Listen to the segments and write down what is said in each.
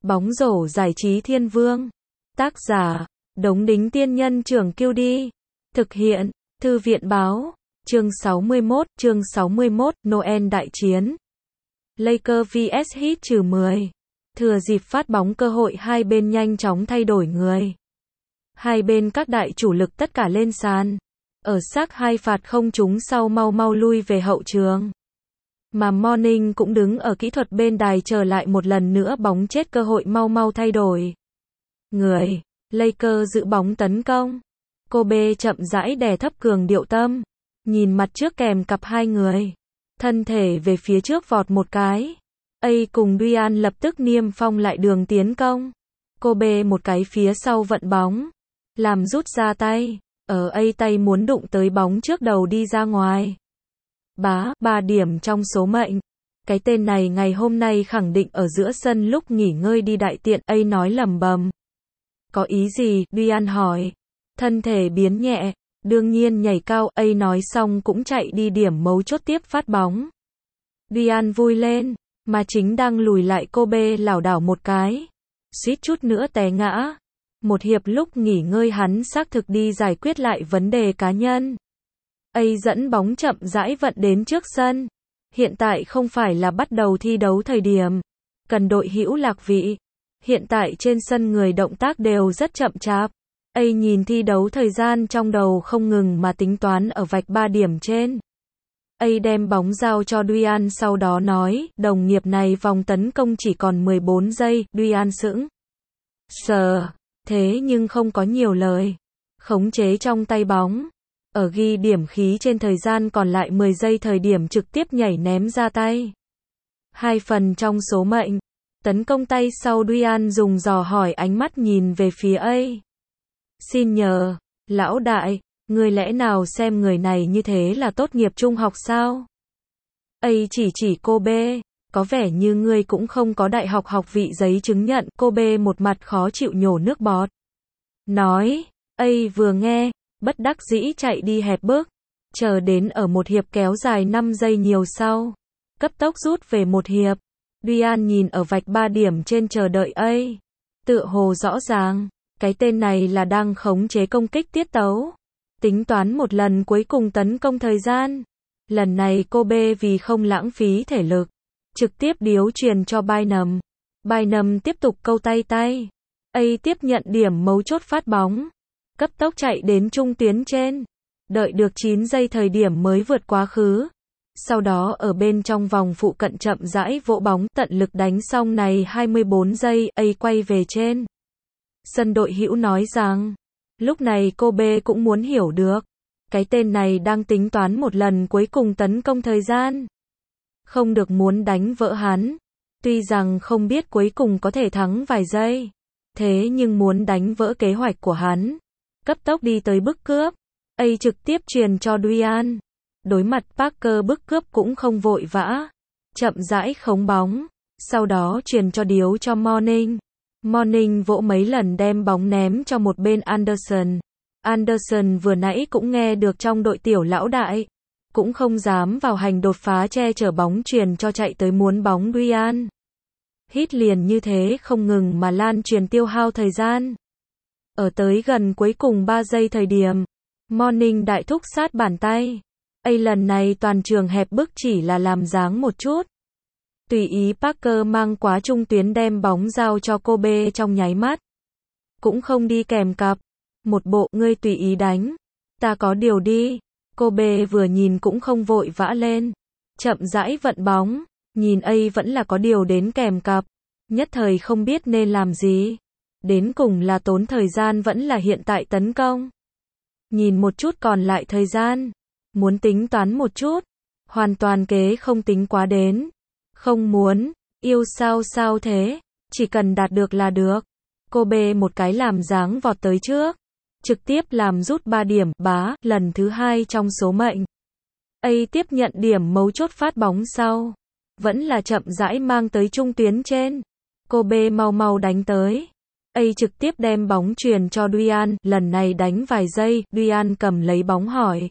Bóng rổ giải trí thiên vương. Tác giả, Đống Đính Tiên Nhân Trưởng Kiêu Đi. Thực hiện, Thư viện Báo. Chương 61, Noel đại chiến. Lakers vs Heat -10. Thừa dịp phát bóng cơ hội hai bên nhanh chóng thay đổi người. Hai bên các đại chủ lực tất cả lên sàn. Ở xác hai phạt không trúng sau mau lui về hậu trường. Mà Morning cũng đứng ở kỹ thuật bên đài chờ lại một lần nữa bóng chết cơ hội mau thay đổi. Người, Lakers giữ bóng tấn công. Kobe chậm rãi đè thấp cường điệu tâm. Nhìn mặt trước kèm cặp hai người. Thân thể về phía trước vọt một cái. A cùng Ryan lập tức niêm phong lại đường tiến công. Kobe một cái phía sau vận bóng. Làm rút ra tay. Ở A tay muốn đụng tới bóng trước đầu đi ra ngoài. 3 điểm trong số mệnh. Cái tên này ngày hôm nay khẳng định ở giữa sân lúc nghỉ ngơi đi đại tiện. A nói lẩm bẩm. Có ý gì? Ryan hỏi. Thân thể biến nhẹ. Đương nhiên nhảy cao. A nói xong cũng chạy đi điểm mấu chốt tiếp phát bóng. Ryan vui lên. Mà chính đang lùi lại Kobe lảo đảo một cái. Suýt chút nữa té ngã. Một hiệp lúc nghỉ ngơi hắn xác thực đi giải quyết lại vấn đề cá nhân. A dẫn bóng chậm rãi vận đến trước sân. Hiện tại không phải là bắt đầu thi đấu thời điểm. Cần đội hữu lạc vị. Hiện tại trên sân người động tác đều rất chậm chạp. A nhìn thi đấu thời gian trong đầu không ngừng mà tính toán ở vạch 3 điểm trên. A đem bóng giao cho Ryan sau đó nói, đồng nghiệp này vòng tấn công chỉ còn 14 giây, Ryan sững sờ, thế nhưng không có nhiều lời. Khống chế trong tay bóng. Ở ghi điểm khí trên thời gian còn lại 10 giây thời điểm trực tiếp nhảy ném ra tay. 2 phần trong số mệnh. Tấn công tay sau Ryan dùng dò hỏi ánh mắt nhìn về phía A. Xin nhờ, lão đại. Người lẽ nào xem người này như thế là tốt nghiệp trung học sao? A chỉ Kobe, có vẻ như ngươi cũng không có đại học học vị giấy chứng nhận. Kobe một mặt khó chịu nhổ nước bọt. Nói, A vừa nghe, bất đắc dĩ chạy đi hẹp bước. Chờ đến ở một hiệp kéo dài 5 giây nhiều sau. Cấp tốc rút về một hiệp. Ryan nhìn ở vạch 3 điểm trên chờ đợi A. Tựa hồ rõ ràng, cái tên này là đang khống chế công kích tiết tấu. Tính toán một lần cuối cùng tấn công thời gian. Lần này Kobe vì không lãng phí thể lực. Trực tiếp điếu truyền cho Bynum. Bynum tiếp tục câu tay. A tiếp nhận điểm mấu chốt phát bóng. Cấp tốc chạy đến trung tuyến trên. Đợi được 9 giây thời điểm mới vượt quá khứ. Sau đó ở bên trong vòng phụ cận chậm rãi vỗ bóng tận lực đánh xong này 24 giây. A quay về trên. Sân đội hữu nói rằng. Lúc này Kobe cũng muốn hiểu được. Cái tên này đang tính toán một lần cuối cùng tấn công thời gian. Không được muốn đánh vỡ hắn. Tuy rằng không biết cuối cùng có thể thắng vài giây. Thế nhưng muốn đánh vỡ kế hoạch của hắn. Cấp tốc đi tới bức cướp. A trực tiếp truyền cho Ryan. Đối mặt Parker bức cướp cũng không vội vã. Chậm rãi khống bóng. Sau đó truyền cho điếu cho Morning. Morning vỗ mấy lần đem bóng ném cho một bên Anderson. Anderson vừa nãy cũng nghe được trong đội tiểu lão đại. Cũng không dám vào hành đột phá che chở bóng truyền cho chạy tới muốn bóng Ryan. Hít liền như thế không ngừng mà lan truyền tiêu hao thời gian. Ở tới gần cuối cùng 3 giây thời điểm. Morning đại thúc sát bàn tay. A lần này toàn trường hẹp bức chỉ là làm dáng một chút. Tùy ý Parker mang quá trung tuyến đem bóng giao cho Kobe trong nháy mắt. Cũng không đi kèm cặp. Một bộ ngươi tùy ý đánh. Ta có điều đi. Kobe vừa nhìn cũng không vội vã lên. Chậm rãi vận bóng. Nhìn A vẫn là có điều đến kèm cặp. Nhất thời không biết nên làm gì. Đến cùng là tốn thời gian vẫn là hiện tại tấn công. Nhìn một chút còn lại thời gian. Muốn tính toán một chút. Hoàn toàn kế không tính quá đến. Không muốn, yêu sao thế, chỉ cần đạt được là được. Kobe một cái làm dáng vọt tới trước. Trực tiếp làm rút 3 điểm, lần thứ 2 trong số mệnh. A tiếp nhận điểm mấu chốt phát bóng sau. Vẫn là chậm rãi mang tới trung tuyến trên. Kobe mau đánh tới. A trực tiếp đem bóng truyền cho Ryan, lần này đánh vài giây, Ryan cầm lấy bóng hỏi.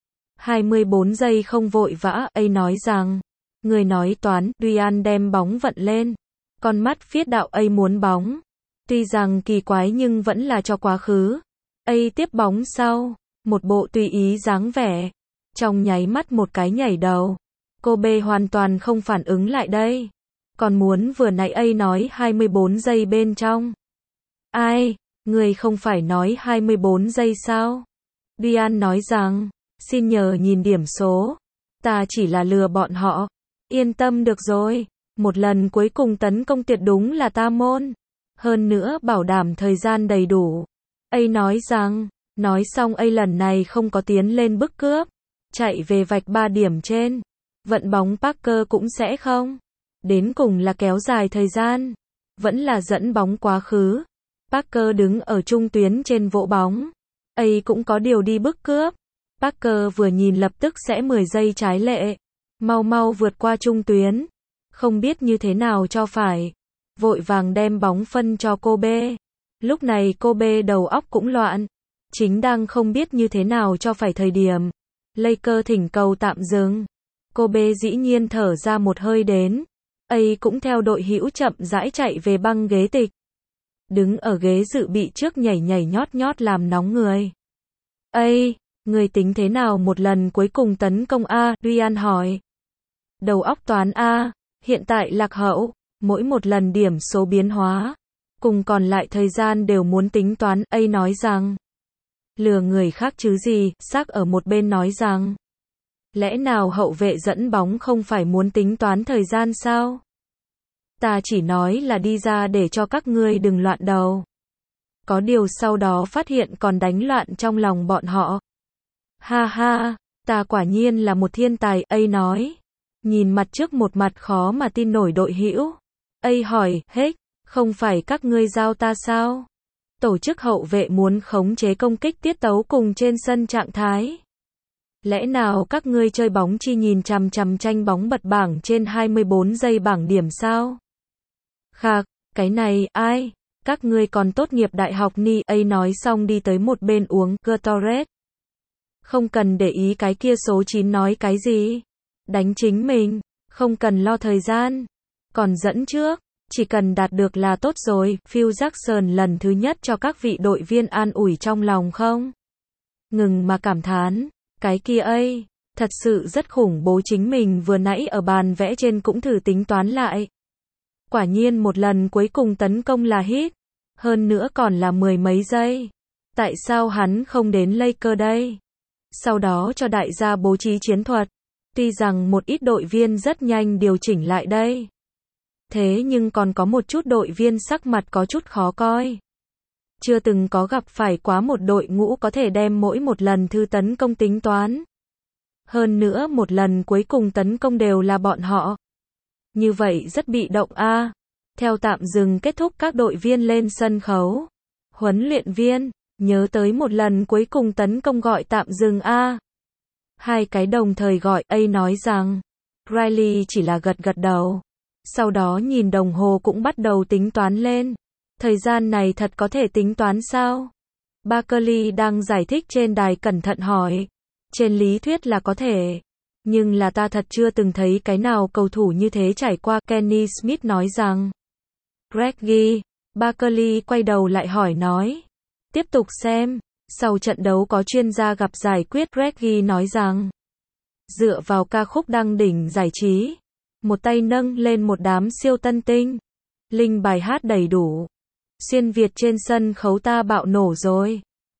24 giây không vội vã, A nói rằng. Người nói toán, Ryan đem bóng vận lên. Con mắt phiết đạo A muốn bóng. Tuy rằng kỳ quái nhưng vẫn là cho quá khứ. A tiếp bóng sau. Một bộ tùy ý dáng vẻ. Trong nháy mắt một cái nhảy đầu. Cô B hoàn toàn không phản ứng lại đây. Còn muốn vừa nãy A nói 24 giây bên trong. Ai? Người không phải nói 24 giây sao? Dian nói rằng, xin nhờ nhìn điểm số. Ta chỉ là lừa bọn họ. Yên tâm được rồi. Một lần cuối cùng tấn công tuyệt đúng là ta môn. Hơn nữa bảo đảm thời gian đầy đủ. A nói rằng, nói xong A lần này không có tiến lên bức cướp. Chạy về vạch 3 điểm trên. Vận bóng Parker cũng sẽ không. Đến cùng là kéo dài thời gian. Vẫn là dẫn bóng quá khứ. Parker đứng ở trung tuyến trên vỗ bóng. A cũng có điều đi bức cướp. Parker vừa nhìn lập tức sẽ 10 giây trái lệ. Mau mau vượt qua trung tuyến. Không biết như thế nào cho phải. Vội vàng đem bóng phân cho cô B. Lúc này cô B đầu óc cũng loạn. Chính đang không biết như thế nào cho phải thời điểm. Lakers thỉnh cầu tạm dừng. Cô B dĩ nhiên thở ra một hơi đến. A cũng theo đội hữu chậm rãi chạy về băng ghế tịch. Đứng ở ghế dự bị trước nhảy nhảy nhót nhót làm nóng người. A, người tính thế nào một lần cuối cùng tấn công A? Ryan hỏi. Đầu óc toán A, hiện tại lạc hậu, mỗi một lần điểm số biến hóa, cùng còn lại thời gian đều muốn tính toán. A nói rằng. Lừa người khác chứ gì, Xác ở một bên nói rằng. Lẽ nào hậu vệ dẫn bóng không phải muốn tính toán thời gian sao? Ta chỉ nói là đi ra để cho các ngươi đừng loạn đầu. Có điều sau đó phát hiện còn đánh loạn trong lòng bọn họ. Ha ha, ta quả nhiên là một thiên tài, A nói. Nhìn mặt trước một mặt khó mà tin nổi đội hữu. A hỏi, hết, không phải các ngươi giao ta sao? Tổ chức hậu vệ muốn khống chế công kích tiết tấu cùng trên sân trạng thái. Lẽ nào các ngươi chơi bóng chỉ nhìn chằm chằm tranh bóng bật bảng trên 24 giây bảng điểm sao? Khạc, cái này, ai? Các ngươi còn tốt nghiệp đại học ni. A nói xong đi tới một bên uống Gatorade. Không cần để ý cái kia số 9 nói cái gì. Đánh chính mình, không cần lo thời gian. Còn dẫn trước, chỉ cần đạt được là tốt rồi. Phil Jackson lần thứ nhất cho các vị đội viên an ủi trong lòng không? Ngừng mà cảm thán. Cái kia A, thật sự rất khủng bố, chính mình vừa nãy ở bàn vẽ trên cũng thử tính toán lại. Quả nhiên một lần cuối cùng tấn công là hit. Hơn nữa còn là 10 mấy giây. Tại sao hắn không đến Lakers đây? Sau đó cho đại gia bố trí chiến thuật. Tuy rằng một ít đội viên rất nhanh điều chỉnh lại đây. Thế nhưng còn có một chút đội viên sắc mặt có chút khó coi. Chưa từng có gặp phải quá một đội ngũ có thể đem mỗi một lần thư tấn công tính toán. Hơn nữa một lần cuối cùng tấn công đều là bọn họ. Như vậy rất bị động a. Theo tạm dừng kết thúc các đội viên lên sân khấu. Huấn luyện viên, nhớ tới một lần cuối cùng tấn công gọi tạm dừng a. Hai cái đồng thời gọi. A nói rằng. Riley chỉ là gật gật đầu. Sau đó nhìn đồng hồ cũng bắt đầu tính toán lên. Thời gian này thật có thể tính toán sao? Barkley đang giải thích trên đài cẩn thận hỏi. Trên lý thuyết là có thể. Nhưng là ta thật chưa từng thấy cái nào cầu thủ như thế trải qua. Kenny Smith nói rằng. Reggie, Barkley quay đầu lại hỏi nói. Tiếp tục xem. Sau trận đấu có chuyên gia gặp giải quyết. Reggie nói rằng. Dựa vào ca khúc đăng đỉnh giải trí. Một tay nâng lên một đám siêu tân tinh. Linh bài hát đầy đủ. Xuyên Việt trên sân khấu ta bạo nổ rồi.